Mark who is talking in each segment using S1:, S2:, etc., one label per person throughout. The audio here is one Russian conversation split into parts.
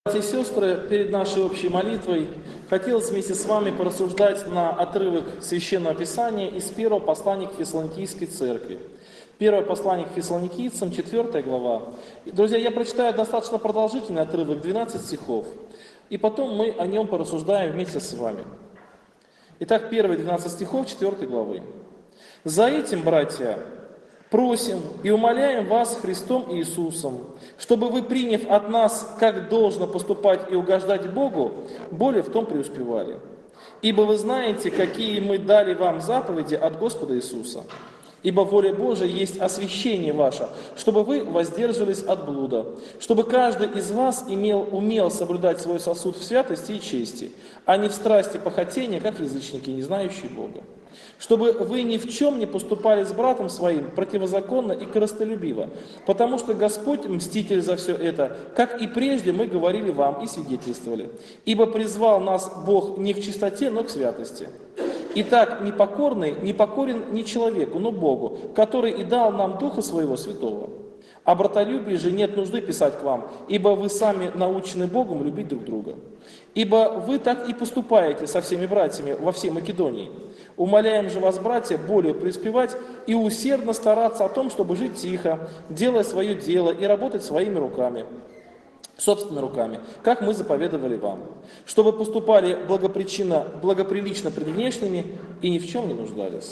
S1: Братья и сестры, перед нашей общей молитвой хотелось вместе с вами порассуждать на отрывок Священного Писания из первого послания к Фессалоникийской церкви. Первое послание к Фессалоникийцам, 4 глава. Друзья, я прочитаю достаточно продолжительный отрывок, 12 стихов, и потом мы о нем порассуждаем вместе с вами. Итак, первые 12 стихов 4 главы. «За этим, братья, просим и умоляем вас Христом Иисусом, чтобы вы, приняв от нас, как должно поступать и угождать Богу, более в том преуспевали. Ибо вы знаете, какие мы дали вам заповеди от Господа Иисуса. Ибо воля Божия есть освящение ваше, чтобы вы воздерживались от блуда, чтобы каждый из вас умел соблюдать свой сосуд в святости и чести, а не в страсти похотения, как язычники, не знающие Бога. Чтобы вы ни в чем не поступали с братом своим противозаконно и корыстолюбиво, потому что Господь мститель за все это, как и прежде мы говорили вам и свидетельствовали. Ибо призвал нас Бог не к чистоте, но к святости. Итак, непокорный не покорен не человеку, но Богу, который и дал нам Духа Своего Святого. О братолюбии же нет нужды писать к вам, ибо вы сами научены Богом любить друг друга. Ибо вы так и поступаете со всеми братьями во всей Македонии. Умоляем же вас, братья, более преуспевать и усердно стараться о том, чтобы жить тихо, делая свое дело и работать своими руками, собственными руками, как мы заповедовали вам, чтобы поступали благоприлично пред внешними и ни в чем не нуждались».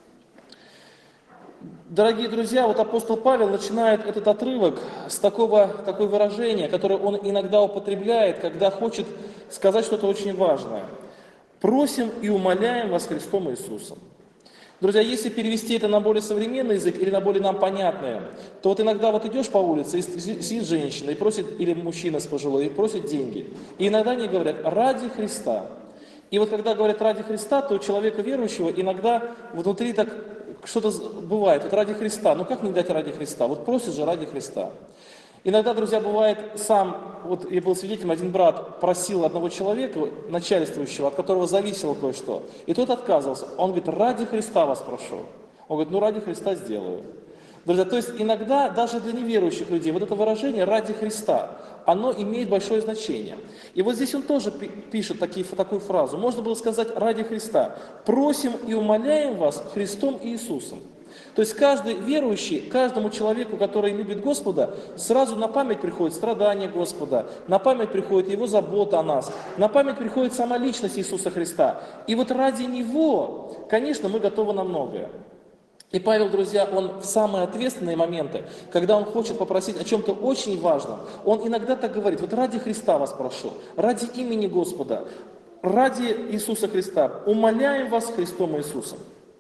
S1: Дорогие друзья, вот апостол Павел начинает этот отрывок с такое выражение, которое он иногда употребляет, когда хочет сказать что-то очень важное. «Просим и умоляем вас Христом Иисусом». Друзья, если перевести это на более современный язык или на более нам понятное, то вот иногда вот идешь по улице, и сидит женщина и просит, или мужчина с пожилой, и просит деньги. И иногда они говорят «ради Христа». И вот когда говорят «ради Христа», то у человека верующего иногда внутри так что-то бывает, вот ради Христа, ну как не дать ради Христа? Вот просит же ради Христа. Иногда, друзья, бывает вот я был свидетелем, один брат просил одного человека, начальствующего, от которого зависело кое-что, и тот отказывался. Он говорит, ради Христа вас прошу. Он говорит, ну ради Христа сделаю. Друзья, то есть иногда даже для неверующих людей вот это выражение «ради Христа», оно имеет большое значение. И вот здесь он тоже пишет такую фразу. Можно было сказать «ради Христа». «Просим и умоляем вас Христом Иисусом». То есть каждый верующий, каждому человеку, который любит Господа, сразу на память приходит страдание Господа, на память приходит Его забота о нас, на память приходит сама личность Иисуса Христа. И вот ради Него, конечно, мы готовы на многое. И Павел, друзья, он в самые ответственные моменты, когда он хочет попросить о чем-то очень важном, он иногда так говорит, вот ради Христа вас прошу, ради имени Господа, ради Иисуса Христа, умоляем вас Христом Иисусом.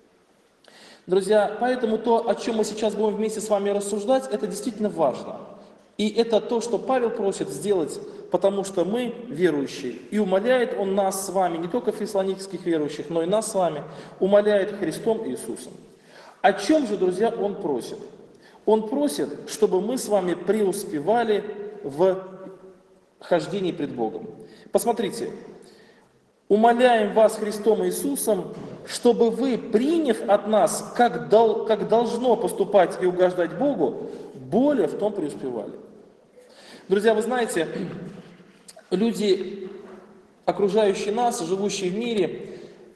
S1: Друзья, поэтому то, о чем мы сейчас будем вместе с вами рассуждать, это действительно важно. И это то, что Павел просит сделать, потому что мы верующие. И умоляет он нас с вами, не только фессалоникийских верующих, но и нас с вами, умоляет Христом Иисусом. О чем же, друзья, он просит? Он просит, чтобы мы с вами преуспевали в хождении пред Богом. Посмотрите. «Умоляем вас Христом Иисусом, чтобы вы, приняв от нас, как должно поступать и угождать Богу, более в том преуспевали». Друзья, вы знаете, люди, окружающие нас, живущие в мире,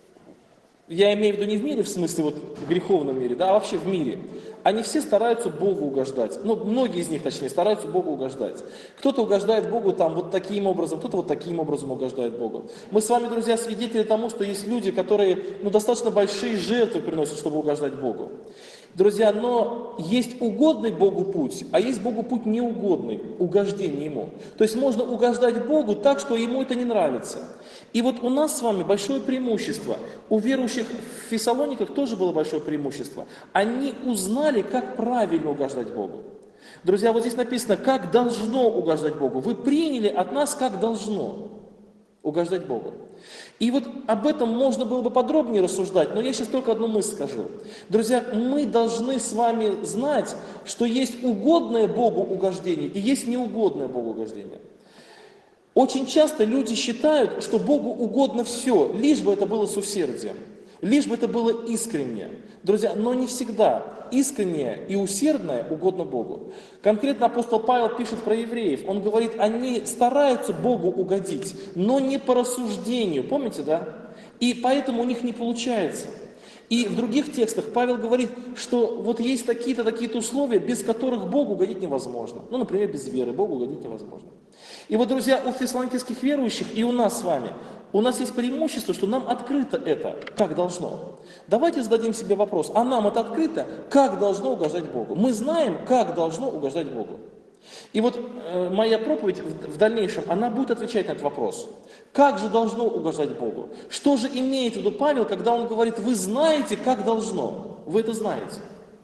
S1: я имею в виду не в мире, в смысле вот в греховном мире, да, а вообще в мире. Они все стараются Богу угождать. Ну, многие из них, точнее, стараются Богу угождать. Кто-то угождает Богу там вот таким образом, кто-то вот таким образом угождает Богу. Мы с вами, друзья, свидетели тому, что есть люди, которые достаточно большие жертвы приносят, чтобы угождать Богу. Друзья, но есть угодный Богу путь, а есть Богу путь неугодный, угождение Ему. То есть можно угождать Богу так, что Ему это не нравится. И вот у нас с вами большое преимущество. У верующих в Фессалониках тоже было большое преимущество. Они узнали, как правильно угождать Богу. Друзья, вот здесь написано, как должно угождать Богу. Вы приняли от нас, как должно угождать Богу. И вот об этом можно было бы подробнее рассуждать, но я сейчас только одну мысль скажу. Друзья, мы должны с вами знать, что есть угодное Богу угождение и есть неугодное Богу угождение. Очень часто люди считают, что Богу угодно все, лишь бы это было с усердием. Лишь бы это было искренне. Друзья, но не всегда искреннее и усердное угодно Богу. Конкретно апостол Павел пишет про евреев. Он говорит, они стараются Богу угодить, но не по рассуждению. Помните, да? И поэтому у них не получается. И в других текстах Павел говорит, что вот есть такие-то условия, без которых Богу угодить невозможно. Ну, например, без веры Богу угодить невозможно. И вот, друзья, у фессалоникийских верующих и у нас с вами, у нас есть преимущество, что нам открыто это, как должно. Давайте зададим себе вопрос, а нам это открыто, как должно угождать Богу? Мы знаем, как должно угождать Богу. И вот моя проповедь в дальнейшем, она будет отвечать на этот вопрос. Как же должно угождать Богу? Что же имеет в виду Павел, когда он говорит, вы знаете, как должно? Вы это знаете.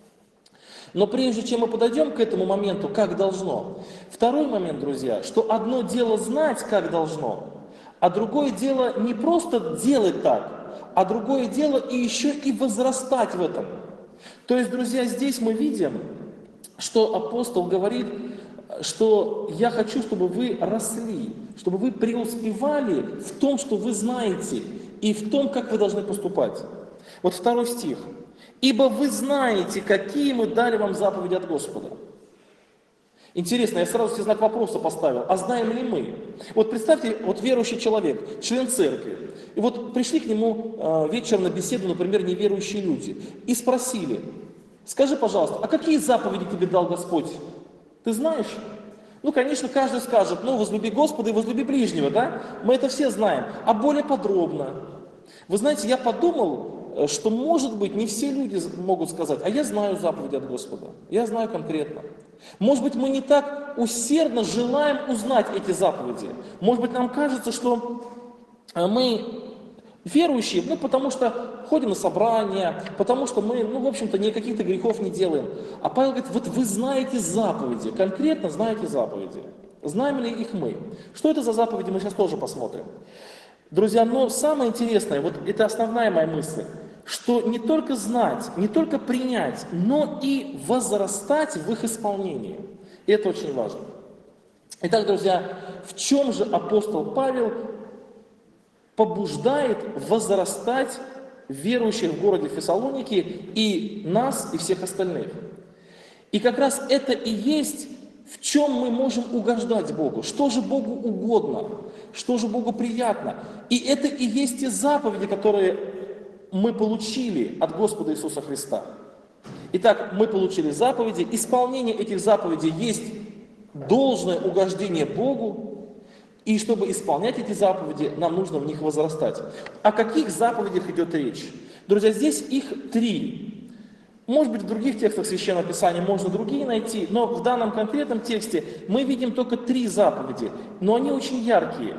S1: Но прежде чем мы подойдем к этому моменту, как должно, второй момент, друзья, что одно дело знать, как должно, а другое дело не просто делать так, а другое дело и еще и возрастать в этом. То есть, друзья, здесь мы видим, что апостол говорит, что я хочу, чтобы вы росли, чтобы вы преуспевали в том, что вы знаете, и в том, как вы должны поступать. Вот 2 стих. «Ибо вы знаете, какие мы дали вам заповеди от Господа». Интересно, я сразу себе знак вопроса поставил, а знаем ли мы? Вот представьте, вот верующий человек, член церкви, и вот пришли к нему вечером на беседу, например, неверующие люди, и спросили, скажи, пожалуйста, а какие заповеди тебе дал Господь? Ты знаешь? Ну, конечно, каждый скажет, ну, возлюби Господа и возлюби ближнего, да? Мы это все знаем, а более подробно. Вы знаете, я подумал, что, может быть, не все люди могут сказать, а я знаю заповеди от Господа, я знаю конкретно. Может быть, мы не так усердно желаем узнать эти заповеди. Может быть, нам кажется, что мы верующие, ну, потому что ходим на собрания, потому что мы, ну, в общем-то, никаких-то грехов не делаем. А Павел говорит, вот вы знаете заповеди, конкретно знаете заповеди. Знаем ли их мы? Что это за заповеди, мы сейчас тоже посмотрим. Друзья, но самое интересное, вот это основная моя мысль, что не только знать, не только принять, но и возрастать в их исполнении. И это очень важно. Итак, друзья, в чем же апостол Павел побуждает возрастать верующих в городе Фессалоники и нас, и всех остальных? И как раз это и есть, в чем мы можем угождать Богу, что же Богу угодно, что же Богу приятно. И это и есть те заповеди, которые мы получили от Господа Иисуса Христа. Итак, мы получили заповеди, исполнение этих заповедей есть должное угождение Богу, и чтобы исполнять эти заповеди, нам нужно в них возрастать. О каких заповедях идет речь? Друзья, здесь их 3. Может быть, в других текстах Священного Писания можно другие найти, но в данном конкретном тексте мы видим только 3 заповеди, но они очень яркие.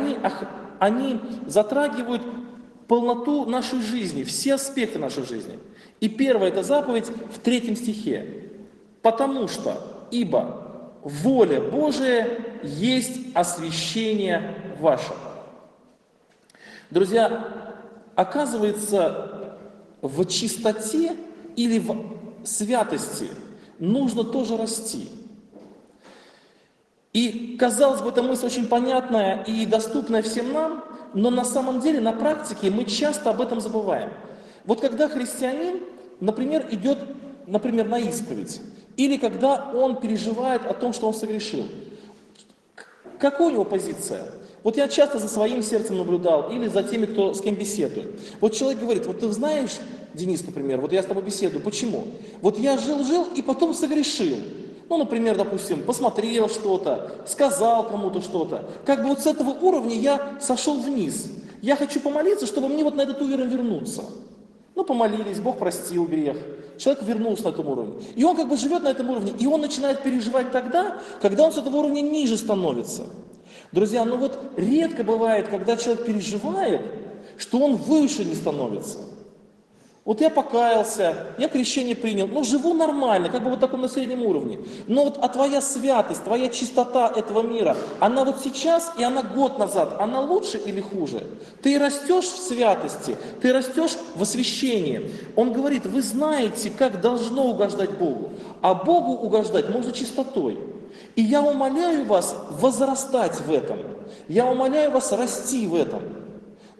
S1: Они затрагивают полноту нашей жизни, все аспекты нашей жизни. И первая эта заповедь в 3 стихе. «Потому что, ибо воля Божия есть освящение ваше». Друзья, оказывается, в чистоте или в святости нужно тоже расти. И, казалось бы, эта мысль очень понятная и доступная всем нам, но на самом деле, на практике мы часто об этом забываем. Вот когда христианин, например, идет, например, на исповедь, или когда он переживает о том, что он согрешил, какая у него позиция? Вот я часто за своим сердцем наблюдал, или за теми, с кем беседую. Вот человек говорит, вот ты знаешь, Денис, например, вот я с тобой беседую, почему? Вот я жил-жил и потом согрешил. Ну, например, допустим, посмотрел что-то, сказал кому-то что-то. Как бы вот с этого уровня я сошел вниз. Я хочу помолиться, чтобы мне вот на этот уровень вернуться. Ну, помолились, Бог простил грех. Человек вернулся на этом уровне. И он как бы живет на этом уровне, и он начинает переживать тогда, когда он с этого уровня ниже становится. Друзья, ну вот редко бывает, когда человек переживает, что он выше не становится. Вот я покаялся, я крещение принял, ну живу нормально, как бы вот таком на среднем уровне. Но вот твоя святость, твоя чистота этого мира, она вот сейчас и она год назад, она лучше или хуже? Ты растешь в святости, ты растешь в освящении. Он говорит, вы знаете, как должно угождать Богу, а Богу угождать можно чистотой. И я умоляю вас возрастать в этом, я умоляю вас расти в этом.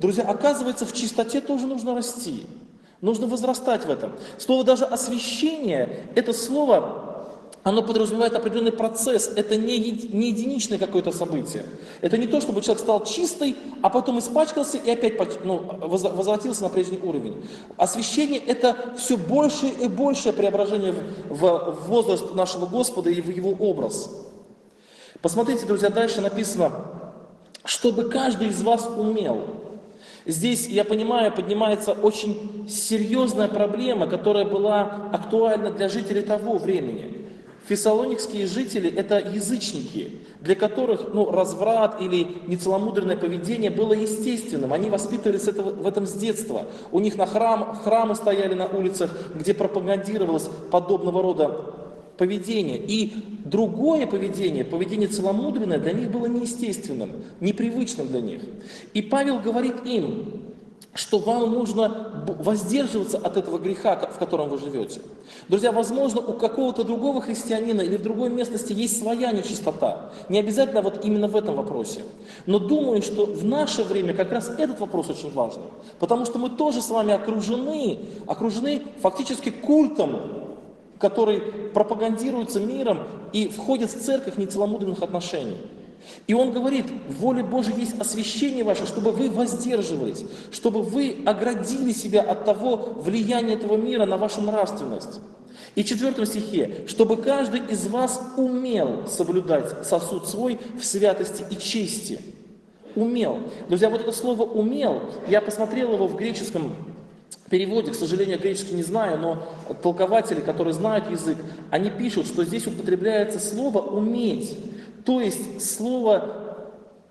S1: Друзья, оказывается, в чистоте тоже нужно расти. Нужно возрастать в этом. Слово даже освящение, это слово, оно подразумевает определенный процесс. Это не единичное какое-то событие. Это не то, чтобы человек стал чистый, а потом испачкался и опять возвратился на прежний уровень. Освящение – это все большее и большее преображение в возраст нашего Господа и в Его образ. Посмотрите, друзья, дальше написано, чтобы каждый из вас умел. Здесь, я понимаю, поднимается очень серьезная проблема, которая была актуальна для жителей того времени. Фессалоникские жители – это язычники, для которых разврат или нецеломудренное поведение было естественным. Они воспитывались в этом с детства. У них храмы стояли на улицах, где пропагандировалось подобного рода поведение. И другое поведение, поведение целомудренное, для них было неестественным, непривычным для них. И Павел говорит им, что вам нужно воздерживаться от этого греха, в котором вы живете. Друзья, возможно, у какого-то другого христианина или в другой местности есть своя нечистота. Не обязательно вот именно в этом вопросе. Но думаю, что в наше время как раз этот вопрос очень важный. Потому что мы тоже с вами окружены фактически культом, который пропагандируется миром и входит в церковь нецеломудренных отношений. И он говорит, в воле Божьей есть освящение ваше, чтобы вы воздерживались, чтобы вы оградили себя от того влияния этого мира на вашу нравственность. И в 4 стихе, чтобы каждый из вас умел соблюдать сосуд свой в святости и чести. Умел. Друзья, вот это слово «умел», я посмотрел его в греческом переводе, к сожалению, я греческий не знаю, но толкователи, которые знают язык, они пишут, что здесь употребляется слово «уметь». То есть слово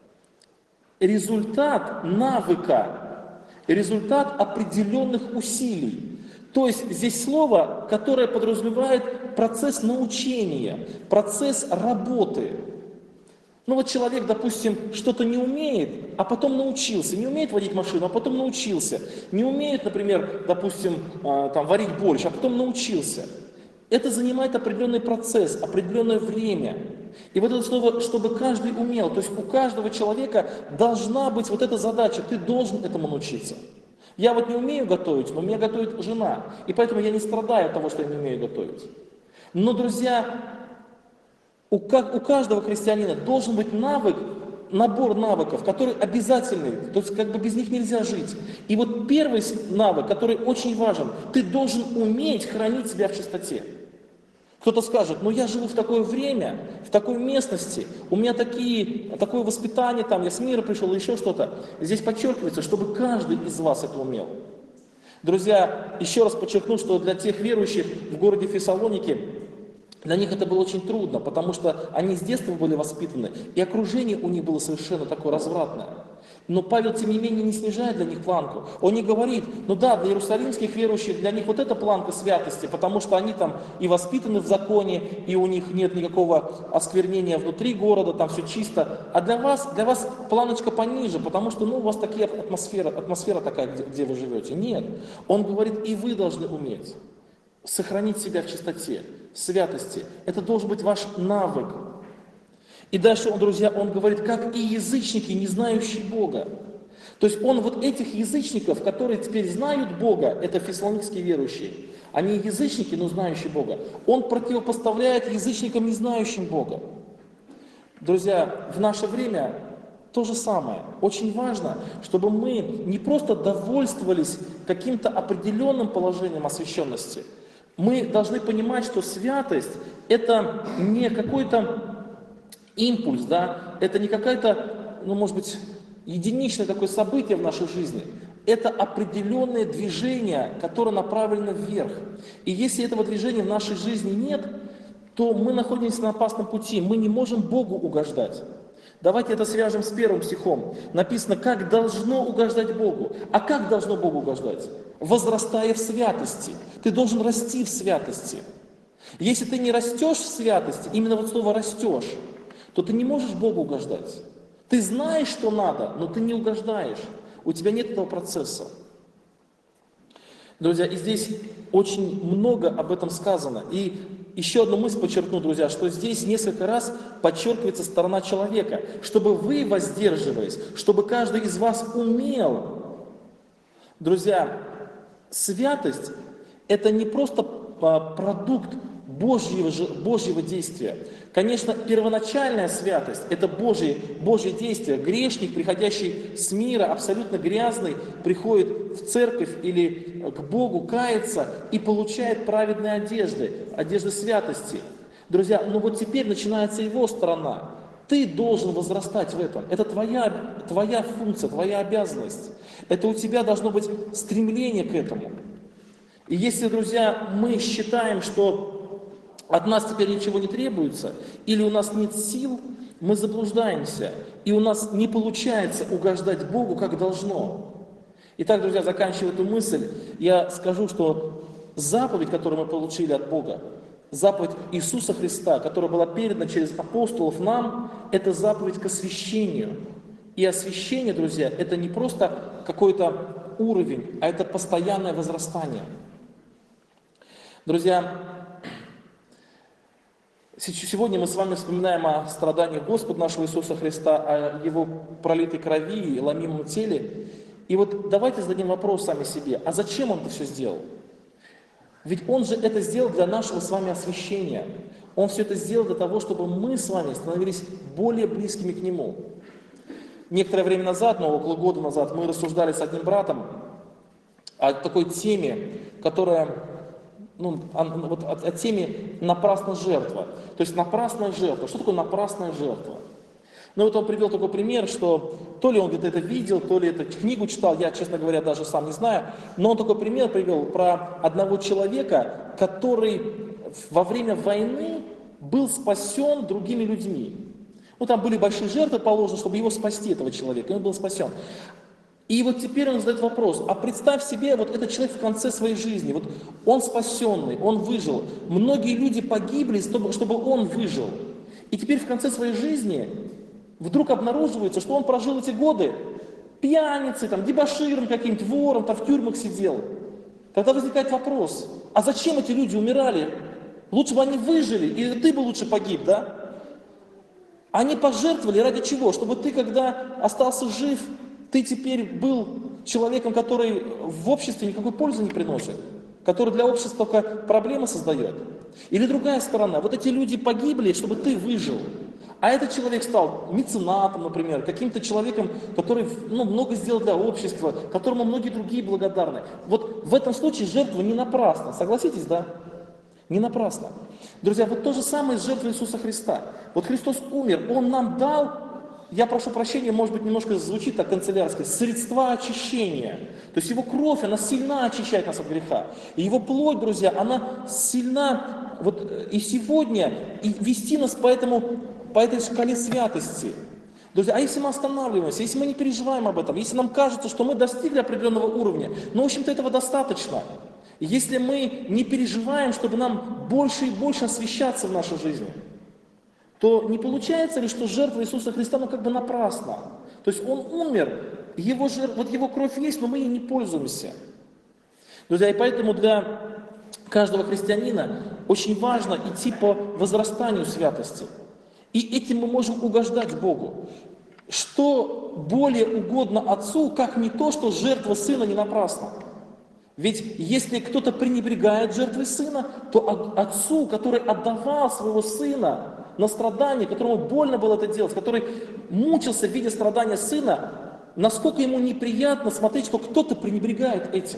S1: результат навыка, результат определенных усилий. То есть здесь слово, которое подразумевает процесс научения, процесс работы. Вот человек, допустим, что-то не умеет, а потом научился. Не умеет водить машину, а потом научился. Не умеет, например, допустим, варить борщ, а потом научился. Это занимает определенный процесс, определенное время. И вот это слово, чтобы каждый умел, то есть у каждого человека должна быть вот эта задача, ты должен этому научиться. Я вот не умею готовить, но меня готовит жена, и поэтому я не страдаю от того, что я не умею готовить. Но, друзья, у каждого христианина должен быть набор навыков, который обязательный, то есть без них нельзя жить. И вот первый навык, который очень важен, ты должен уметь хранить себя в чистоте. Кто-то скажет, я живу в такое время, в такой местности, у меня такое воспитание, я с мира пришел, еще что-то. Здесь подчеркивается, чтобы каждый из вас это умел. Друзья, еще раз подчеркну, что для тех верующих в городе Фессалоники, для них это было очень трудно, потому что они с детства были воспитаны, и окружение у них было совершенно такое развратное. Но Павел, тем не менее, не снижает для них планку. Он не говорит, для иерусалимских верующих, для них вот эта планка святости, потому что они и воспитаны в законе, и у них нет никакого осквернения внутри города, там все чисто. А для вас планочка пониже, потому что у вас такая атмосфера такая, где вы живете. Нет. Он говорит, и вы должны уметь сохранить себя в чистоте, в святости. Это должен быть ваш навык. И дальше, друзья, он говорит, как и язычники, не знающие Бога. То есть он вот этих язычников, которые теперь знают Бога, это фессалоникские верующие, они язычники, но знающие Бога, он противопоставляет язычникам, не знающим Бога. Друзья, в наше время то же самое. Очень важно, чтобы мы не просто довольствовались каким-то определенным положением освященности. Мы должны понимать, что святость – это не какой-то импульс, это не какое-то, может быть, единичное такое событие в нашей жизни. Это определенное движение, которое направлено вверх. И если этого движения в нашей жизни нет, то мы находимся на опасном пути, мы не можем Богу угождать. Давайте это свяжем с 1 стихом. Написано, как должно угождать Богу. А как должно Богу угождать? Возрастая в святости. Ты должен расти в святости. Если ты не растешь в святости, именно вот слово «растешь», то ты не можешь Богу угождать. Ты знаешь, что надо, но ты не угождаешь. У тебя нет этого процесса. Друзья, и здесь очень много об этом сказано. И еще одну мысль подчеркну, друзья, что здесь несколько раз подчеркивается сторона человека. Чтобы вы воздерживались, чтобы каждый из вас умел Друзья, святость– это не просто продукт Божьего действия. Конечно, первоначальная святость– это Божье действие. Грешник, приходящий с мира, абсолютно грязный, приходит в церковь или к Богу, кается и получает праведные одежды святости. Друзья, но вот теперь начинается его сторона. Ты должен возрастать в этом. Это твоя функция, твоя обязанность. Это у тебя должно быть стремление к этому. И если, друзья, мы считаем, что от нас теперь ничего не требуется, или у нас нет сил, мы заблуждаемся, и у нас не получается угождать Богу, как должно. Итак, друзья, заканчивая эту мысль, я скажу, что заповедь, которую мы получили от Бога, заповедь Иисуса Христа, которая была передана через апостолов нам, это заповедь к освящению. И освящение, друзья, это не просто какой-то уровень, а это постоянное возрастание. Друзья, сегодня мы с вами вспоминаем о страданиях Господа нашего Иисуса Христа, о Его пролитой крови и ломимом теле. И вот давайте зададим вопрос сами себе, а зачем Он это все сделал? Ведь Он же это сделал для нашего с вами освящения. Он все это сделал для того, чтобы мы с вами становились более близкими к Нему. Некоторое время назад, около года назад, мы рассуждали с одним братом о такой теме, которая, о теме напрасная жертва. То есть напрасная жертва. Что такое напрасная жертва? Вот он привел такой пример, что то ли он где-то это видел, то ли это книгу читал, я, честно говоря, даже сам не знаю, но он такой пример привел про одного человека, который во время войны был спасен другими людьми. Там были большие жертвы положены, чтобы его спасти, этого человека, и он был спасен. И вот теперь он задает вопрос, а представь себе, вот этот человек в конце своей жизни, вот он спасенный, он выжил, многие люди погибли, чтобы он выжил. И теперь в конце своей жизни вдруг обнаруживается, что он прожил эти годы пьяницей, дебоширом каким-то, вором, в тюрьмах сидел. Тогда возникает вопрос, а зачем эти люди умирали? Лучше бы они выжили, или ты бы лучше погиб, да? Они пожертвовали ради чего? Чтобы ты, когда остался жив, ты теперь был человеком, который в обществе никакой пользы не приносит, который для общества только проблемы создает. Или другая сторона, вот эти люди погибли, чтобы ты выжил. А этот человек стал меценатом, например, каким-то человеком, который много сделал для общества, которому многие другие благодарны. Вот в этом случае жертва не напрасна. Согласитесь, да? Не напрасно. Друзья, вот то же самое с жертвой Иисуса Христа. Вот Христос умер, Он нам дал, я прошу прощения, может быть, немножко звучит так канцелярски, средства очищения. То есть Его кровь, она сильно очищает нас от греха. И Его плоть, друзья, она сильна и сегодня, и вести нас по этой шкале святости. Друзья, а если мы останавливаемся, если мы не переживаем об этом, если нам кажется, что мы достигли определенного уровня, в общем-то, этого достаточно. Если мы не переживаем, чтобы нам больше и больше освящаться в нашей жизни, то не получается ли, что жертва Иисуса Христа, напрасна? То есть Он умер, Его кровь есть, но мы ей не пользуемся. Друзья, и поэтому для каждого христианина очень важно идти по возрастанию святости. И этим мы можем угождать Богу. Что более угодно Отцу, как не то, что жертва Сына не напрасна? Ведь если кто-то пренебрегает жертвой Сына, то Отцу, который отдавал своего Сына на страдания, которому больно было это делать, который мучился в виде страдания Сына, насколько ему неприятно смотреть, что кто-то пренебрегает этим.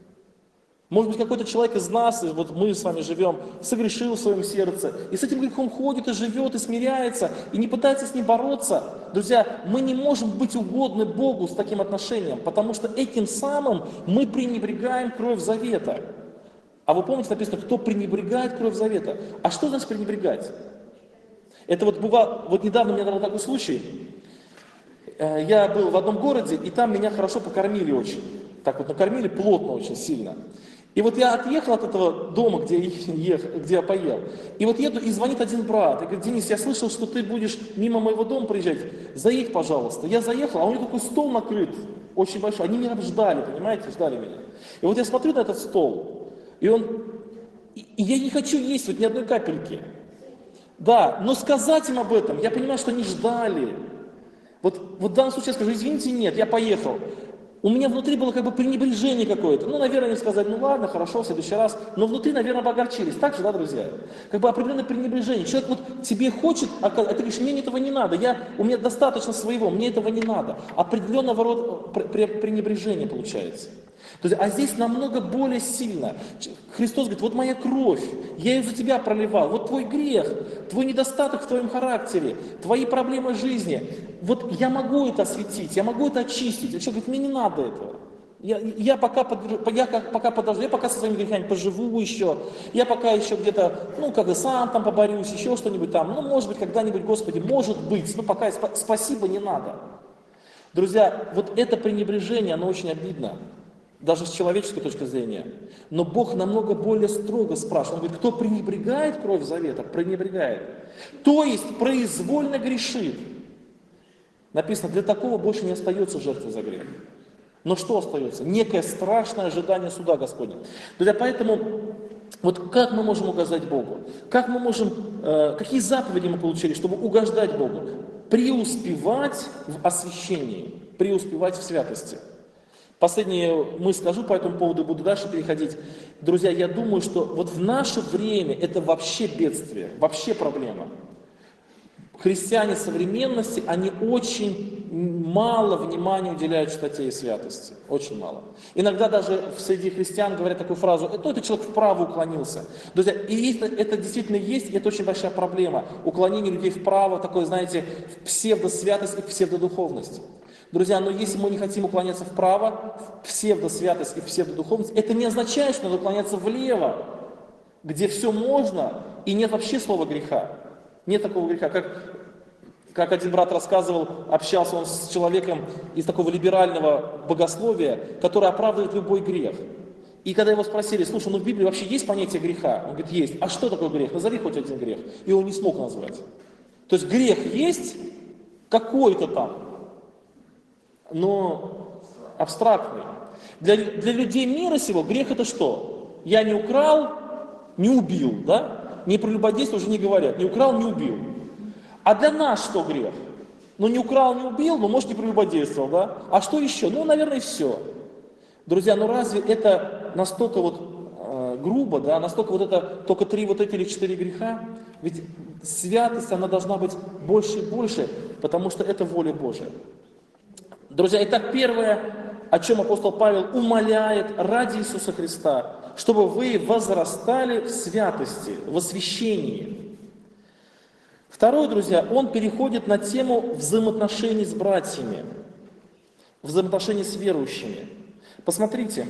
S1: Может быть, какой-то человек из нас, и мы с вами живем, согрешил в своем сердце, и с этим грехом ходит, и живет, и смиряется, и не пытается с ним бороться. Друзья, мы не можем быть угодны Богу с таким отношением, потому что этим самым мы пренебрегаем кровь завета. А вы помните, написано, кто пренебрегает кровь завета? А что значит пренебрегать? Это недавно у меня был такой случай. Я был в одном городе, и там меня хорошо покормили очень. Накормили плотно очень сильно. И я отъехал от этого дома, где я поел. И еду, и звонит один брат. И говорит: Денис, я слышал, что ты будешь мимо моего дома приезжать. Заедь, пожалуйста. Я заехал, а у них такой стол накрыт, очень большой. Они меня ждали, понимаете, ждали меня. И я смотрю на этот стол, и я не хочу есть ни одной капельки. Да, но сказать им об этом, я понимаю, что они ждали. В данном случае я скажу: извините, нет, я поехал. у меня внутри было как бы пренебрежение какое-то. Ну, наверное, не сказать, ну ладно, хорошо, в следующий раз. Но внутри, наверное, огорчились. Так же, да, друзья? Как бы определенное пренебрежение. Человек вот тебе хочет, а ты говоришь, мне этого не надо, у меня достаточно своего, мне этого не надо. Определенного рода пренебрежение получается. То есть, а здесь намного более сильно. Христос говорит, вот моя кровь, я ее за тебя проливал, вот твой грех, твой недостаток в твоем характере, твои проблемы жизни. Вот я могу это осветить, я могу это очистить. А человек говорит, мне не надо этого. Я пока подожду, я пока со своими грехами поживу еще, я пока еще где-то, ну, как бы сам там поборюсь, еще что-нибудь там, ну, может быть, когда-нибудь, Господи, может быть, но пока спасибо не надо. Друзья, вот это пренебрежение, оно очень обидно. Даже с человеческой точки зрения. Но Бог намного более строго спрашивает. Он говорит, кто пренебрегает кровь завета, пренебрегает. То есть произвольно грешит. Написано, для такого больше не остается жертвы за грех. Но что остается? Некое страшное ожидание суда Господня. Друзья, поэтому вот как мы можем угождать Богу? Как мы можем, какие заповеди мы получили, чтобы угождать Богу? Преуспевать в освящении, преуспевать в святости. Последнее мы скажу по этому поводу, буду дальше переходить. Друзья, я думаю, что вот в наше время это вообще бедствие, вообще проблема. Христиане современности, они очень мало внимания уделяют чистоте и святости. Очень мало. Иногда даже среди христиан говорят такую фразу, этот человек вправо уклонился. Друзья, и это действительно есть, и это очень большая проблема. Уклонение людей вправо, такое, знаете, в псевдосвятость и псевдодуховность. Друзья, но если мы не хотим уклоняться вправо, в псевдосвятость и в псевдодуховность, это не означает, что надо уклоняться влево, где все можно и нет вообще слова греха. Нет такого греха. Как один брат рассказывал, общался он с человеком из такого либерального богословия, который оправдывает любой грех. И когда его спросили, слушай, ну в Библии вообще есть понятие греха? Он говорит, есть. А что такое грех? Назови хоть один грех. И он не смог назвать. То есть грех есть какой-то там, но абстрактный. Для людей мира сего грех это что? Я не украл, не убил, да? Не прелюбодействовал, уже не говорят. Не украл, не убил. А для нас что грех? Ну не украл, не убил, но может не прелюбодействовал, да? А что еще? Ну, наверное, все. Друзья, ну разве это настолько вот грубо, да? Настолько вот это, только 3 вот эти или 4 греха? Ведь святость, она должна быть больше и больше, потому что это воля Божия. Друзья, итак, первое, о чем апостол Павел умоляет ради Иисуса Христа, чтобы вы возрастали в святости, в освящении. Второе, друзья, он переходит на тему взаимоотношений с братьями, взаимоотношений с верующими. Посмотрите,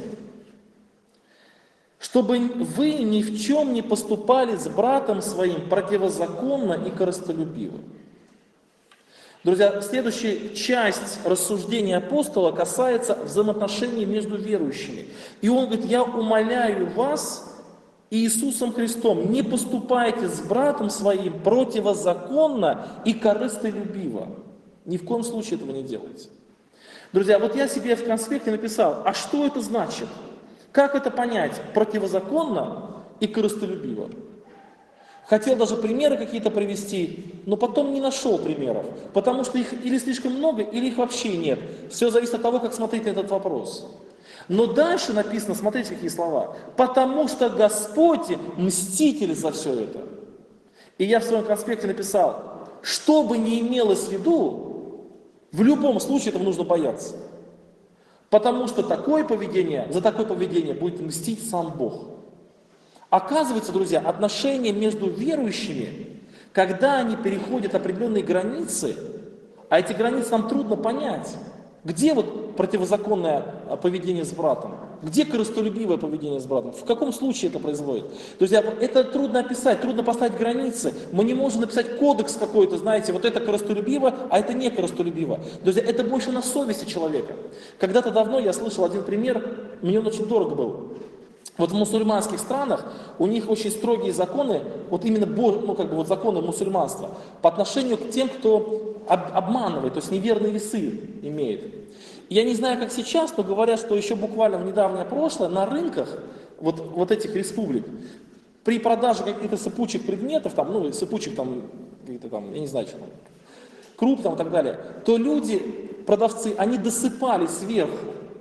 S1: чтобы вы ни в чем не поступали с братом своим противозаконно и корыстолюбиво. Друзья, следующая часть рассуждения апостола касается взаимоотношений между верующими. И он говорит, я умоляю вас Иисусом Христом, не поступайте с братом своим противозаконно и корыстолюбиво. Ни в коем случае этого не делайте. Друзья, вот я себе в конспекте написал, а что это значит? Как это понять? Противозаконно и корыстолюбиво. Хотел даже примеры какие-то привести, но потом не нашел примеров, потому что их или слишком много, или их вообще нет. Все зависит от того, как смотреть на этот вопрос. Но дальше написано, смотрите, какие слова. Потому что Господь мститель за все это. И я в своем конспекте написал, что бы ни имелось в виду, в любом случае этого нужно бояться. Потому что такое поведение, за такое поведение будет мстить сам Бог. Оказывается, друзья, отношения между верующими, когда они переходят определенные границы, а эти границы нам трудно понять, где вот противозаконное поведение с братом, где корыстолюбивое поведение с братом, в каком случае это производит. Друзья, это трудно описать, трудно поставить границы. Мы не можем написать кодекс какой-то, знаете, вот это корыстолюбиво, а это не корыстолюбиво. Друзья, это больше на совести человека. Когда-то давно я слышал один пример, мне он очень дорог был. Вот в мусульманских странах у них очень строгие законы, вот именно вот законы мусульманства, по отношению к тем, кто обманывает, то есть неверные весы имеет. Я не знаю, как сейчас, но говорят, что еще буквально в недавнее прошлое на рынках вот этих республик при продаже каких-то сыпучих предметов, сыпучих какие-то я не знаю, что там, круп и так далее, то люди, продавцы, они досыпали сверху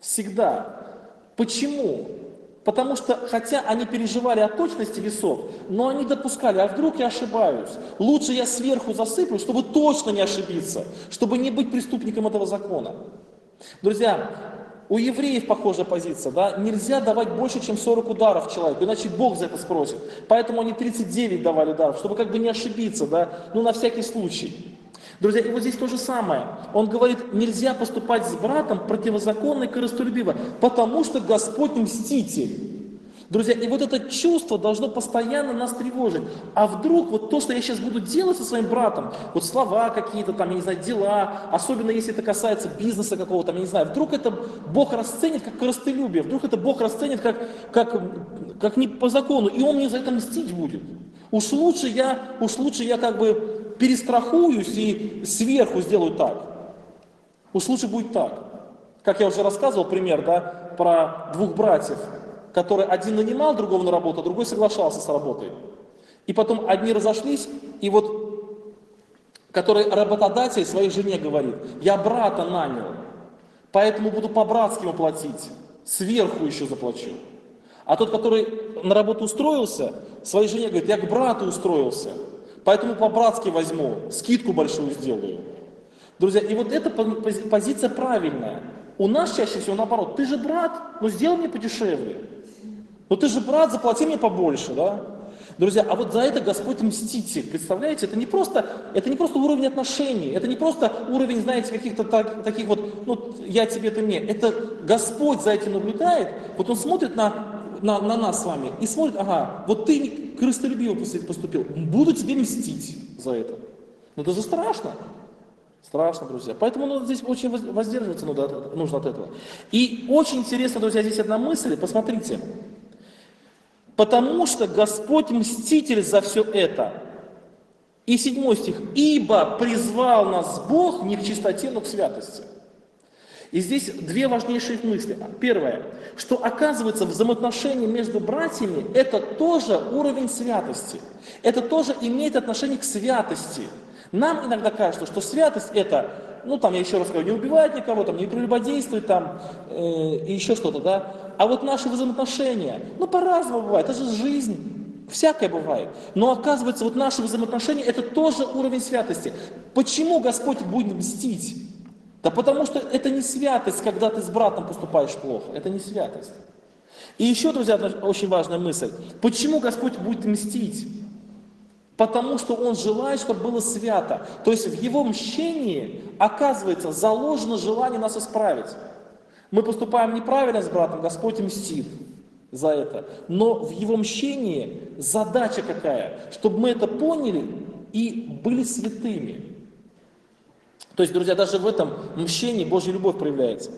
S1: Всегда. Почему? Потому что, хотя они переживали о точности весов, но они допускали, а вдруг я ошибаюсь? Лучше я сверху засыплю, чтобы точно не ошибиться, чтобы не быть преступником этого закона. Друзья, у евреев похожая позиция, да? Нельзя давать больше, чем 40 ударов человеку, иначе Бог за это спросит. Поэтому они 39 давали ударов, чтобы как бы не ошибиться, да? Ну, на всякий случай. Друзья, и вот здесь то же самое. Он говорит, нельзя поступать с братом противозаконно и корыстолюбиво, потому что Господь мститель. Друзья, и вот это чувство должно постоянно нас тревожить. А вдруг вот то, что я сейчас буду делать со своим братом, вот слова какие-то там, я не знаю, дела, особенно если это касается бизнеса какого-то, я не знаю, вдруг это Бог расценит как корыстолюбие, вдруг это Бог расценит как не по закону, и Он мне за это мстить будет. Уж лучше я как бы перестрахуюсь и сверху сделаю так. Уж лучше будет так. Как я уже рассказывал пример, да, про двух братьев, которые один нанимал другого на работу, а другой соглашался с работой. И потом одни разошлись, и вот, который работодатель своей жене говорит, я брата нанял, поэтому буду по-братски ему платить, сверху еще заплачу. А тот, который на работу устроился, своей жене говорит, я к брату устроился, поэтому по-братски возьму, скидку большую сделаю. Друзья, и вот эта позиция правильная. У нас чаще всего наоборот, ты же брат, ну сделай мне подешевле. Ну ты же брат, заплати мне побольше, да? Друзья, а вот за это Господь мститель, представляете? Это не просто уровень отношений, это не просто уровень, знаете, каких-то таких вот, ну я тебе, ты мне. Это Господь за этим наблюдает, вот Он смотрит на нас с вами и смотрит, ага, вот ты корыстолюбиво поступил, буду тебе мстить за это. Ну это же страшно. Страшно, друзья. Поэтому здесь очень воздерживаться нужно от этого. И очень интересно, друзья, здесь одна мысль, посмотрите. Потому что Господь мститель за все это. И 7 стих. Ибо призвал нас Бог не к чистоте, но к святости. И здесь две важнейшие мысли. Первое, что оказывается взаимоотношения между братьями, это тоже уровень святости. Это тоже имеет отношение к святости. Нам иногда кажется, что святость это, ну там я еще раз говорю, не убивает никого, там, не прелюбодействует там, и еще что-то, да. А вот наши взаимоотношения, ну по-разному бывает, это же жизнь, всякое бывает. Но оказывается, вот наши взаимоотношения это тоже уровень святости. Почему Господь будет мстить? Да потому что это не святость, когда ты с братом поступаешь плохо, это не святость. И еще, друзья, одна очень важная мысль. Почему Господь будет мстить? Потому что Он желает, чтобы было свято. То есть в Его мщении, оказывается, заложено желание нас исправить. Мы поступаем неправильно с братом, Господь мстит за это. Но в Его мщении задача какая? Чтобы мы это поняли и были святыми. То есть, друзья, даже в этом мщении Божья любовь проявляется.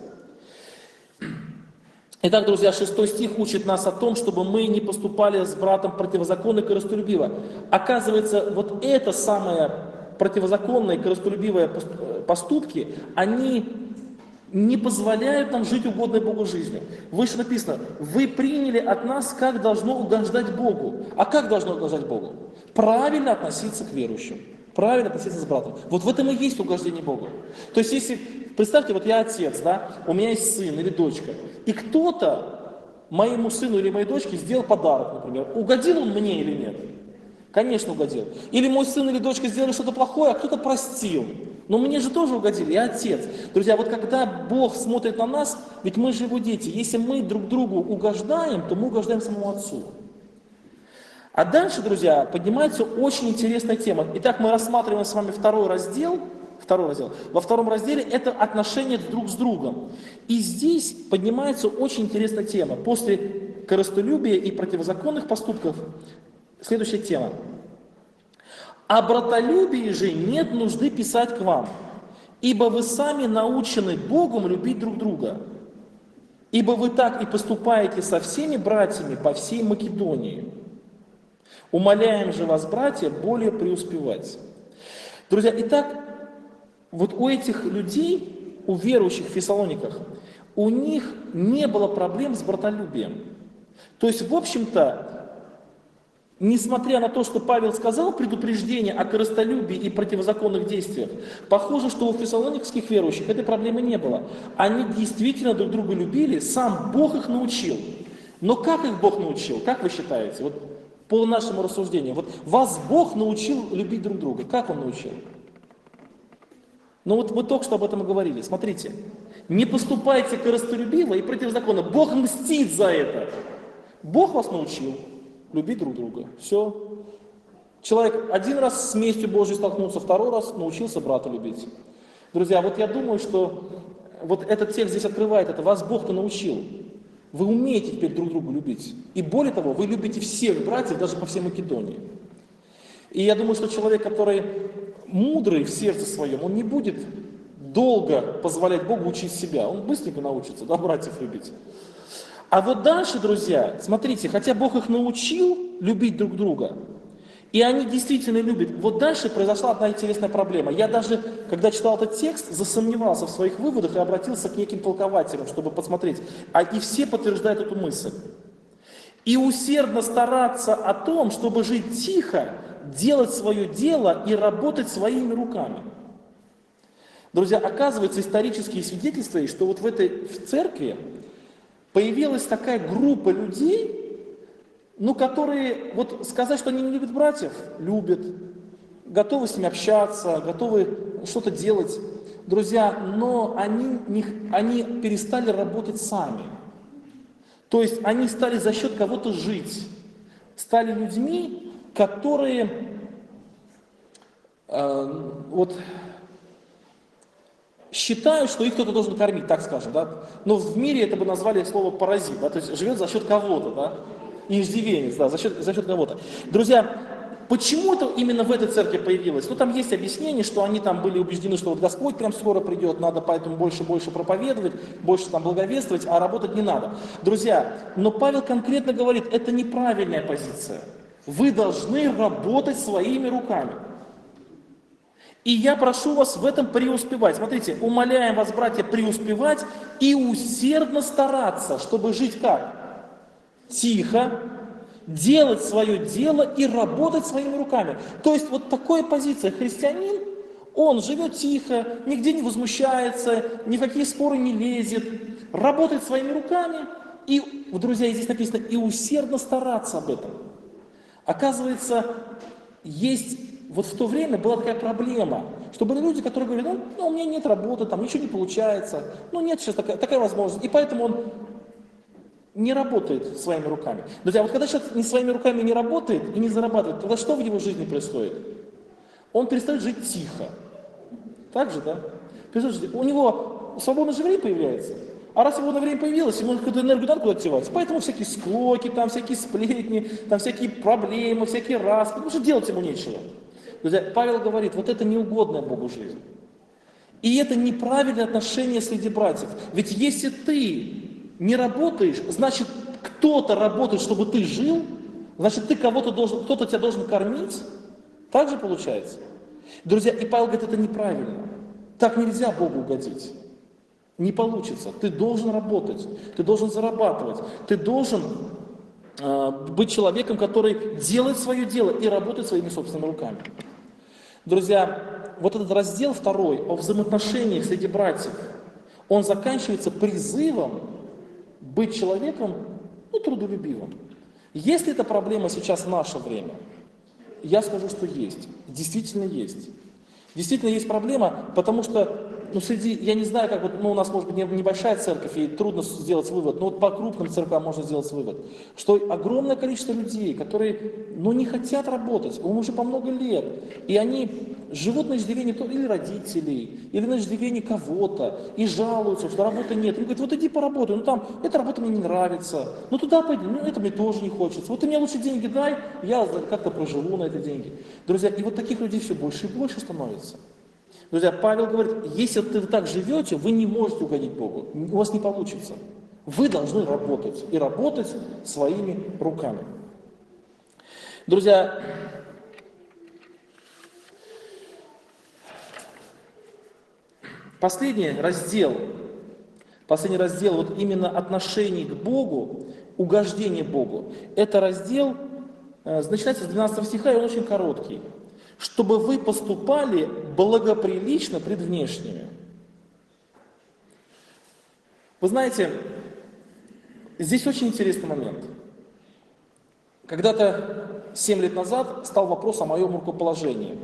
S1: Итак, друзья, 6 стих учит нас о том, чтобы мы не поступали с братом противозаконно и корыстолюбиво. Оказывается, вот это самое противозаконное и корыстолюбивые поступки, они не позволяют нам жить угодной Богу жизнью. Выше написано, вы приняли от нас, как должно угождать Богу. А как должно угождать Богу? Правильно относиться к верующим. Правильно относиться с братом. Вот в этом и есть угождение Богу. То есть, если, представьте, вот я отец, да, у меня есть сын или дочка, и кто-то моему сыну или моей дочке сделал подарок, например, угодил он мне или нет? Конечно, угодил. Или мой сын или дочка сделали что-то плохое, а кто-то простил. Но мне же тоже угодили, я отец. Друзья, вот когда Бог смотрит на нас, ведь мы же Его дети, если мы друг другу угождаем, то мы угождаем самому Отцу. А дальше, друзья, поднимается очень интересная тема. Итак, мы рассматриваем с вами второй раздел. Во втором разделе это отношения друг с другом. И здесь поднимается очень интересная тема. После корыстолюбия и противозаконных поступков следующая тема. О братолюбии же нет нужды писать к вам, ибо вы сами научены Богом любить друг друга. Ибо вы так и поступаете со всеми братьями по всей Македонии. Умоляем же вас, братья, более преуспевать. Друзья, итак, вот у этих людей, у верующих в Фессалониках, у них не было проблем с братолюбием. То есть, в общем-то, Несмотря на то, что Павел сказал предупреждение о корыстолюбии и противозаконных действиях, похоже, что у фессалоникских верующих этой проблемы не было. Они действительно друг друга любили, сам Бог их научил. Но как их Бог научил? Как вы считаете? Вот по нашему рассуждению. Вот вас Бог научил любить друг друга. Как Он научил? Ну вот вы только что об этом и говорили. Смотрите. Не поступайте корыстолюбиво и противозаконно. Бог мстит за это. Бог вас научил любить друг друга. Все. Человек один раз с местью Божьей столкнулся, второй раз научился брата любить. Друзья, вот я думаю, что вот этот текст здесь открывает это. Вас Бог-то научил. Вы умеете теперь друг друга любить. И более того, вы любите всех братьев, даже по всей Македонии. И я думаю, что человек, который мудрый в сердце своем, он не будет долго позволять Богу учить себя. Он быстренько научится, да, братьев любить. А вот дальше, друзья, смотрите, хотя Бог их научил любить друг друга, и они действительно любят, вот дальше произошла одна интересная проблема. Я даже, когда читал этот текст, засомневался в своих выводах и обратился к неким толкователям, чтобы посмотреть. И все подтверждают эту мысль. И усердно стараться о том, чтобы жить тихо, делать свое дело и работать своими руками. Друзья, оказывается, исторические свидетельства есть, что вот в церкви появилась такая группа людей, которые, вот сказать, что они не любят братьев, любят, готовы с ними общаться, готовы что-то делать. Друзья, но они перестали работать сами. То есть они стали за счет кого-то жить. Стали людьми, которые считают, что их кто-то должен кормить, так скажем, да? Но в мире это бы назвали слово паразит, да? То есть живет за счет кого-то, да? Иждивенец, да, за счет кого-то. Друзья, почему это именно в этой церкви появилось? Ну, там есть объяснение, что они там были убеждены, что вот Господь прям скоро придет, надо поэтому больше проповедовать, больше там благовествовать, а работать не надо. Друзья, но Павел конкретно говорит, это неправильная позиция. Вы должны работать своими руками. И я прошу вас в этом преуспевать. Смотрите, умоляем вас, братья, преуспевать и усердно стараться, чтобы жить как? Тихо, делать свое дело и работать своими руками. То есть вот такая позиция. Христианин, он живет тихо, нигде не возмущается, ни в какие споры не лезет, работает своими руками и, друзья, здесь написано, и усердно стараться об этом. Оказывается, есть, вот в то время была такая проблема, что были люди, которые говорили, у меня нет работы, там ничего не получается, нет сейчас такая возможность, и поэтому он не работает своими руками. Друзья, вот когда человек не своими руками не работает и не зарабатывает, тогда что в его жизни происходит? Он перестает жить тихо. Так же, да? У него свободное же время появляется. А раз свободное время появилось, ему какую-то энергию надо куда-то девать. Поэтому всякие склоки, там всякие сплетни, там всякие проблемы, всякие распри, потому что делать ему нечего. Друзья, Павел говорит, вот это неугодная Богу жизнь. И это неправильное отношение среди братьев. Ведь если ты не работаешь, значит, кто-то работает, чтобы ты жил, значит, кто-то тебя должен кормить. Так же получается. Друзья, и Павел говорит, это неправильно. Так нельзя Богу угодить. Не получится. Ты должен работать, ты должен зарабатывать, ты должен быть человеком, который делает свое дело и работает своими собственными руками. Друзья, вот этот раздел 2 о взаимоотношениях среди братьев, он заканчивается призывом быть человеком, трудолюбивым. Есть ли эта проблема сейчас в наше время? Я скажу, что есть. Действительно есть. Действительно есть проблема, потому что, я не знаю, как у нас может быть небольшая церковь, и трудно сделать вывод, но по крупным церквям можно сделать вывод, что огромное количество людей, которые, не хотят работать, им уже по много лет, и они живут на иждивении или родителей, или на иждивении кого-то, и жалуются, что работы нет. Они говорят, вот иди поработай, эта работа мне не нравится, туда пойди, это мне тоже не хочется, вот ты мне лучше деньги дай, я как-то проживу на эти деньги. Друзья, и вот таких людей все больше и больше становится. Друзья, Павел говорит, если вы так живете, вы не можете угодить Богу, у вас не получится. Вы должны работать, и работать своими руками. Друзья, последний раздел вот именно отношений к Богу, угождение Богу, это раздел начинается с 12 стиха, и он очень короткий. «Чтобы вы поступали благоприлично пред внешними». Вы знаете, здесь очень интересный момент. Когда-то 7 лет назад стал вопрос о моем рукоположении.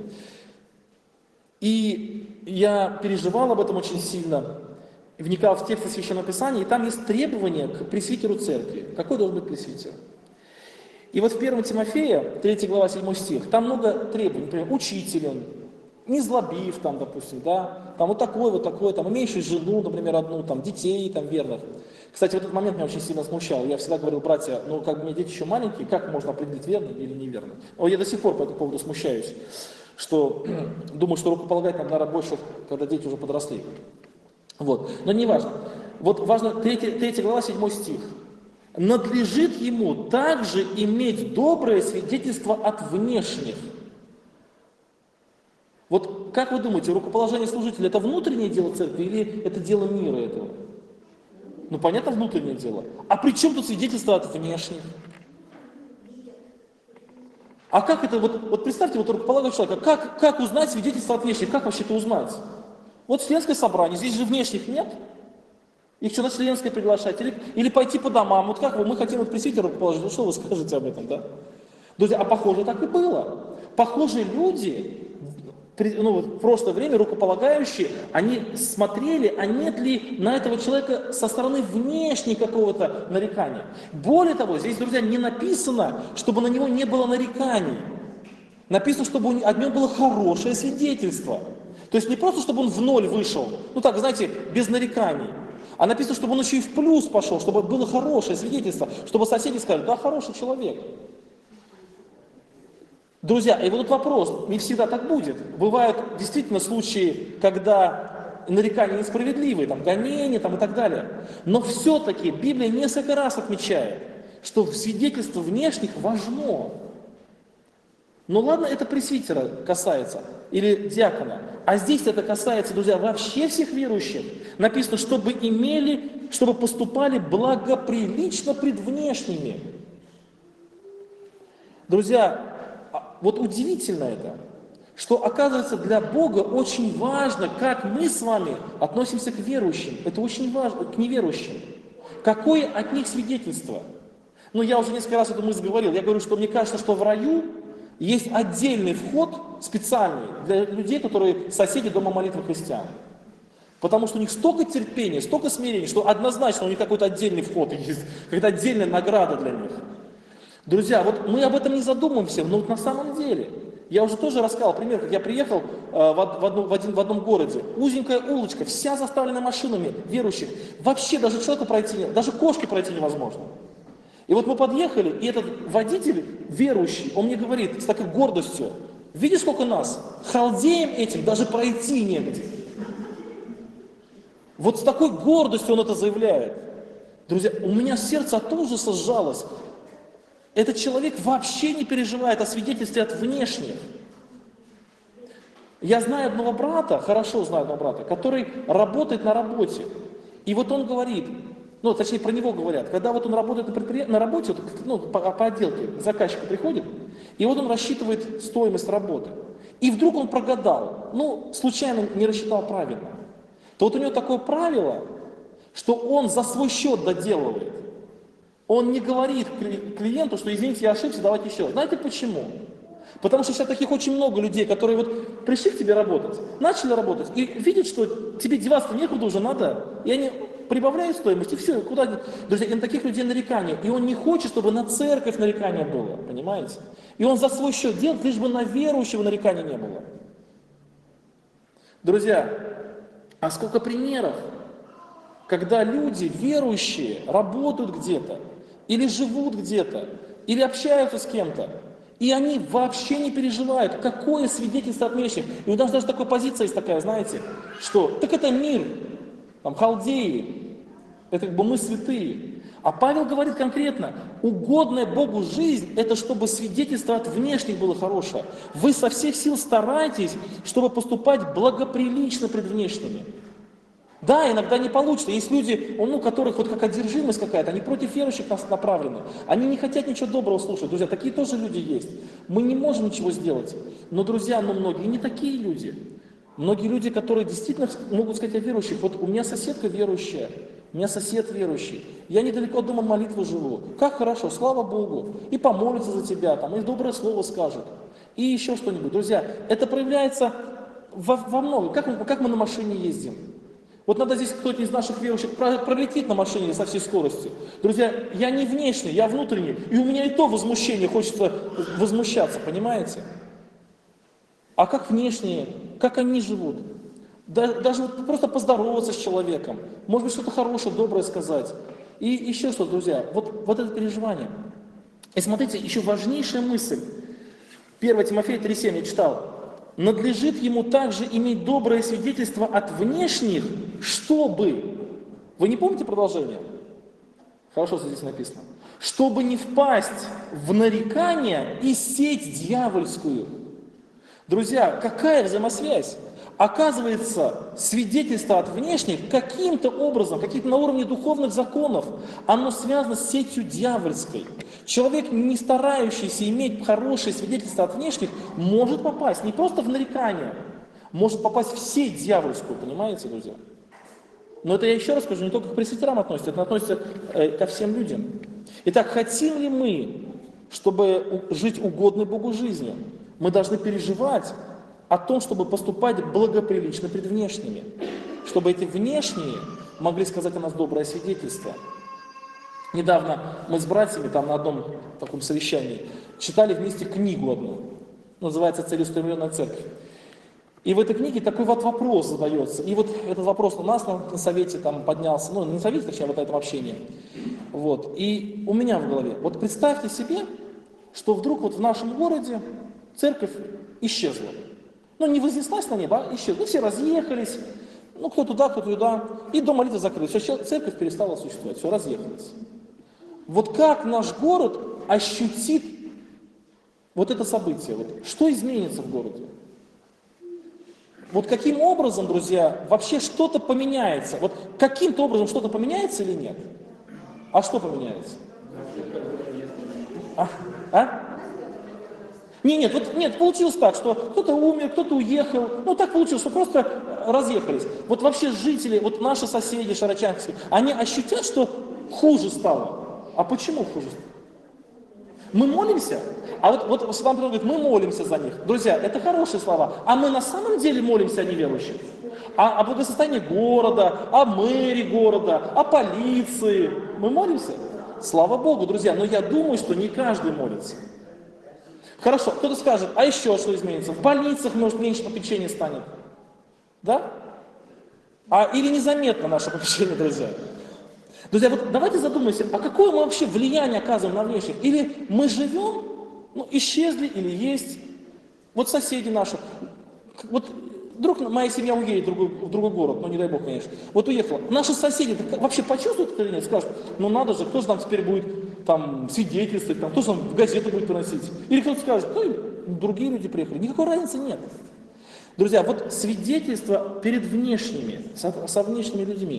S1: И я переживал об этом очень сильно, вникал в тексты Священного Писания, и там есть требования к пресвитеру церкви. Какой должен быть пресвитер? И вот в 1 Тимофея, 3 глава, 7 стих, там много требований, например, учителен, не злобив, там, допустим, да, там вот такой, там, имеющий жену, например, одну, там, детей, там, верных. Кстати, в этот момент меня очень сильно смущал. Я всегда говорил: братья, ну, как бы у меня дети еще маленькие, как можно определить, верный или неверный? Но я до сих пор по этому поводу смущаюсь, что думаю, что рукополагать нам надо больше, когда дети уже подросли. Вот, но не важно. Вот важно 3 глава, 7 стих. «Надлежит ему также иметь доброе свидетельство от внешних». Вот как вы думаете, рукоположение служителя — это внутреннее дело церкви или это дело мира этого? Ну, понятно, внутреннее дело. А при чем тут свидетельство от внешних? А как это, вот представьте, вот рукополагает человека, как узнать свидетельство от внешних, как вообще это узнать? Вот членское собрание, здесь же внешних нет. Их что, на членское приглашать? Или пойти по домам? Вот как мы хотим вот пресвитера положить, ну что вы скажете об этом, да? Друзья, а похоже так и было. Похоже, люди, в прошлое время рукополагающие, они смотрели, а нет ли на этого человека со стороны внешней какого-то нарекания. Более того, здесь, друзья, не написано, чтобы на него не было нареканий. Написано, чтобы о нем было хорошее свидетельство. То есть не просто, чтобы он в ноль вышел, ну так, знаете, без нареканий. А написано, чтобы он еще и в плюс пошел, чтобы было хорошее свидетельство, чтобы соседи сказали: да, хороший человек. Друзья, и вот тут вопрос, не всегда так будет. Бывают действительно случаи, когда нарекания несправедливые, там, гонения там, и так далее. Но все-таки Библия несколько раз отмечает, что свидетельство внешних важно. Ну ладно, это пресвитера касается, или диакона. А здесь это касается, друзья, вообще всех верующих. Написано, чтобы поступали благоприлично пред внешними. Друзья, вот удивительно это, что, оказывается, для Бога очень важно, как мы с вами относимся к верующим. Это очень важно, к неверующим. Какое от них свидетельство? Ну, я уже несколько раз эту мысль говорил. Я говорю, что мне кажется, что в раю есть отдельный вход специальный для людей, которые соседи дома молитвы христиан. Потому что у них столько терпения, столько смирения, что однозначно у них какой-то отдельный вход есть, какая-то отдельная награда для них. Друзья, вот мы об этом не задумываемся, но вот на самом деле, я уже тоже рассказал пример, как я приехал в одном городе, узенькая улочка, вся заставлена машинами верующих, вообще даже человеку пройти, даже кошке пройти невозможно. И вот мы подъехали, и этот водитель верующий, он мне говорит с такой гордостью: видишь, сколько нас, халдеем этим даже пройти негде. Вот с такой гордостью он это заявляет. Друзья, у меня сердце от ужаса сжалось. Этот человек вообще не переживает о свидетельстве от внешних. Я знаю одного брата, хорошо знаю одного брата, который работает на работе. И вот он говорит, ну, точнее, про него говорят, когда вот он работает на работе, вот, ну, по отделке, заказчик приходит, и вот он рассчитывает стоимость работы. И вдруг он прогадал, ну, случайно не рассчитал правильно. То вот у него такое правило, что он за свой счет доделывает. Он не говорит клиенту, что извините, я ошибся, давайте еще. Знаете почему? Потому что сейчас таких очень много людей, которые вот пришли к тебе работать, начали работать, и видят, что тебе деваться некуда уже надо, и они прибавляют стоимость, и все, куда. Друзья, и на таких людей нарекания. И он не хочет, чтобы на церковь нарекания было, понимаете? И он за свой счет делает, лишь бы на верующего нарекания не было. Друзья, а сколько примеров, когда люди, верующие, работают где-то, или живут где-то, или общаются с кем-то, и они вообще не переживают, какое свидетельство от внешних. И у нас даже такая позиция есть такая, знаете, что так это мир, там, халдеи, это как бы мы святые. А Павел говорит конкретно, угодная Богу жизнь, это чтобы свидетельство от внешних было хорошее. Вы со всех сил старайтесь, чтобы поступать благоприлично пред внешними. Да, иногда не получится. Есть люди, у которых вот как одержимость какая-то, они против верующих нас направлены. Они не хотят ничего доброго слушать. Друзья, такие тоже люди есть. Мы не можем ничего сделать. Но, друзья, многие не такие люди. Многие люди, которые действительно могут сказать о верующих. Вот у меня соседка верующая, у меня сосед верующий. Я недалеко от дома молитвы живу. Как хорошо, слава Богу. И помолится за тебя, и доброе слово скажет. И еще что-нибудь. Друзья, это проявляется во многом. Как мы на машине ездим? Вот надо здесь кто-то из наших верующих пролетит на машине со всей скоростью. Друзья, я не внешний, я внутренний. И у меня и то возмущение, хочется возмущаться, понимаете? А как внешние, как они живут? Даже вот просто поздороваться с человеком. Может быть, что-то хорошее, доброе сказать. И еще что, друзья, вот это переживание. И смотрите, еще важнейшая мысль. 1 Тимофея 3,7 я читал. Надлежит ему также иметь доброе свидетельство от внешних, чтобы... Вы не помните продолжение? Хорошо, что здесь написано. Чтобы не впасть в нарекания и сеть дьявольскую. Друзья, какая взаимосвязь? Оказывается, свидетельство от внешних каким-то образом, каким-то на уровне духовных законов, оно связано с сетью дьявольской. Человек, не старающийся иметь хорошее свидетельство от внешних, может попасть не просто в нарекание, может попасть в сеть дьявольскую, понимаете, друзья? Но это я еще раз скажу, не только к пресвитерам относится, это относится ко всем людям. Итак, хотим ли мы, чтобы жить угодной Богу жизнью, мы должны переживать о том, чтобы поступать благоприлично пред внешними, чтобы эти внешние могли сказать о нас доброе свидетельство. Недавно мы с братьями на одном таком совещании читали вместе книгу одну, называется «Целеустремленная церковь». И в этой книге такой вот вопрос задается. И вот этот вопрос у нас на совете поднялся, не на совете, точнее, вот на этом общении. И у меня в голове, вот представьте себе, что вдруг в нашем городе церковь исчезла. Не вознеслась на небо, а исчезла. Все разъехались, кто туда, кто туда. И дом молитвы закрылся. Все, церковь перестала существовать, все, разъехалась. Вот как наш город ощутит вот это событие? Что изменится в городе? Каким образом, друзья, вообще что-то поменяется? Каким-то образом что-то поменяется или нет? А что поменяется? Нет, получилось так, что кто-то умер, кто-то уехал, так получилось, что просто разъехались. Вообще жители, наши соседи шарочанские, они ощутят, что хуже стало. А почему хуже стало? Мы молимся, а Святой говорит, мы молимся за них. Друзья, это хорошие слова, а мы на самом деле молимся о неверующих. О благосостоянии города, о мэре города, о полиции. Мы молимся? Слава Богу, друзья, но я думаю, что не каждый молится. Хорошо, кто-то скажет, а еще что изменится? В больницах, может, меньше попечения станет. Да? Или незаметно наше попечение, друзья? Друзья, давайте задумаемся, а какое мы вообще влияние оказываем на внешних? Или мы живем, исчезли, или есть. Соседи наши. Вдруг моя семья уедет в другой город, не дай Бог, конечно. Уехала. Наши соседи вообще почувствуют это или нет? Скажут, надо же, кто же нам теперь будет свидетельствовать, кто же нам в газету будет приносить? Или кто-то скажет, другие люди приехали. Никакой разницы нет. Друзья, свидетельство перед внешними, со внешними людьми.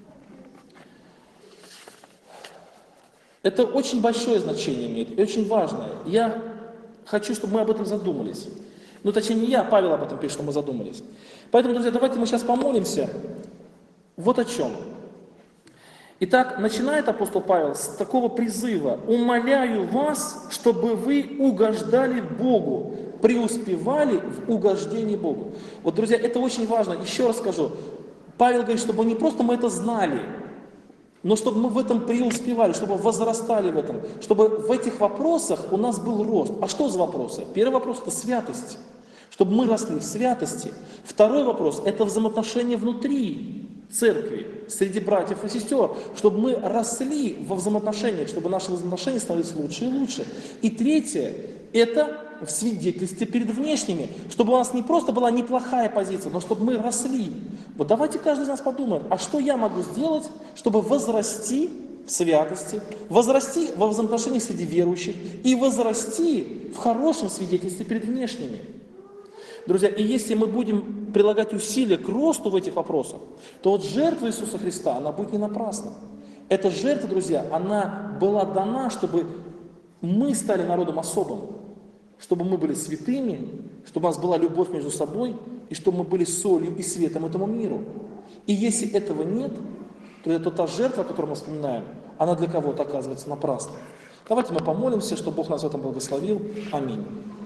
S1: Это очень большое значение имеет и очень важное. Я хочу, чтобы мы об этом задумались. Точнее, не я, Павел об этом пишет, что мы задумались. Поэтому, друзья, давайте мы сейчас помолимся. Вот о чем. Итак, начинает апостол Павел с такого призыва. «Умоляю вас, чтобы вы угождали Богу, преуспевали в угождении Богу». Друзья, это очень важно. Еще раз скажу. Павел говорит, чтобы не просто мы это знали, но чтобы мы в этом преуспевали, чтобы возрастали в этом, чтобы в этих вопросах у нас был рост. А что за вопросы? Первый вопрос – это святость. Чтобы мы росли в святости. Второй вопрос – это взаимоотношения внутри церкви, среди братьев и сестер. Чтобы мы росли во взаимоотношениях, чтобы наши взаимоотношения становились лучше и лучше. И третье – это в свидетельстве перед внешними. Чтобы у нас не просто была неплохая позиция, но чтобы мы росли. Давайте каждый из нас подумает, а что я могу сделать, чтобы возрасти в святости, возрасти во взаимоотношениях среди верующих и возрасти в хорошем свидетельстве перед внешними. Друзья, и если мы будем прилагать усилия к росту в этих вопросах, то вот жертва Иисуса Христа, она будет не напрасна. Эта жертва, друзья, она была дана, чтобы мы стали народом особым, чтобы мы были святыми, чтобы у нас была любовь между собой, и чтобы мы были солью и светом этому миру. И если этого нет, то это та жертва, которую мы вспоминаем, она для кого-то оказывается напрасной. Давайте мы помолимся, чтобы Бог нас в этом благословил. Аминь.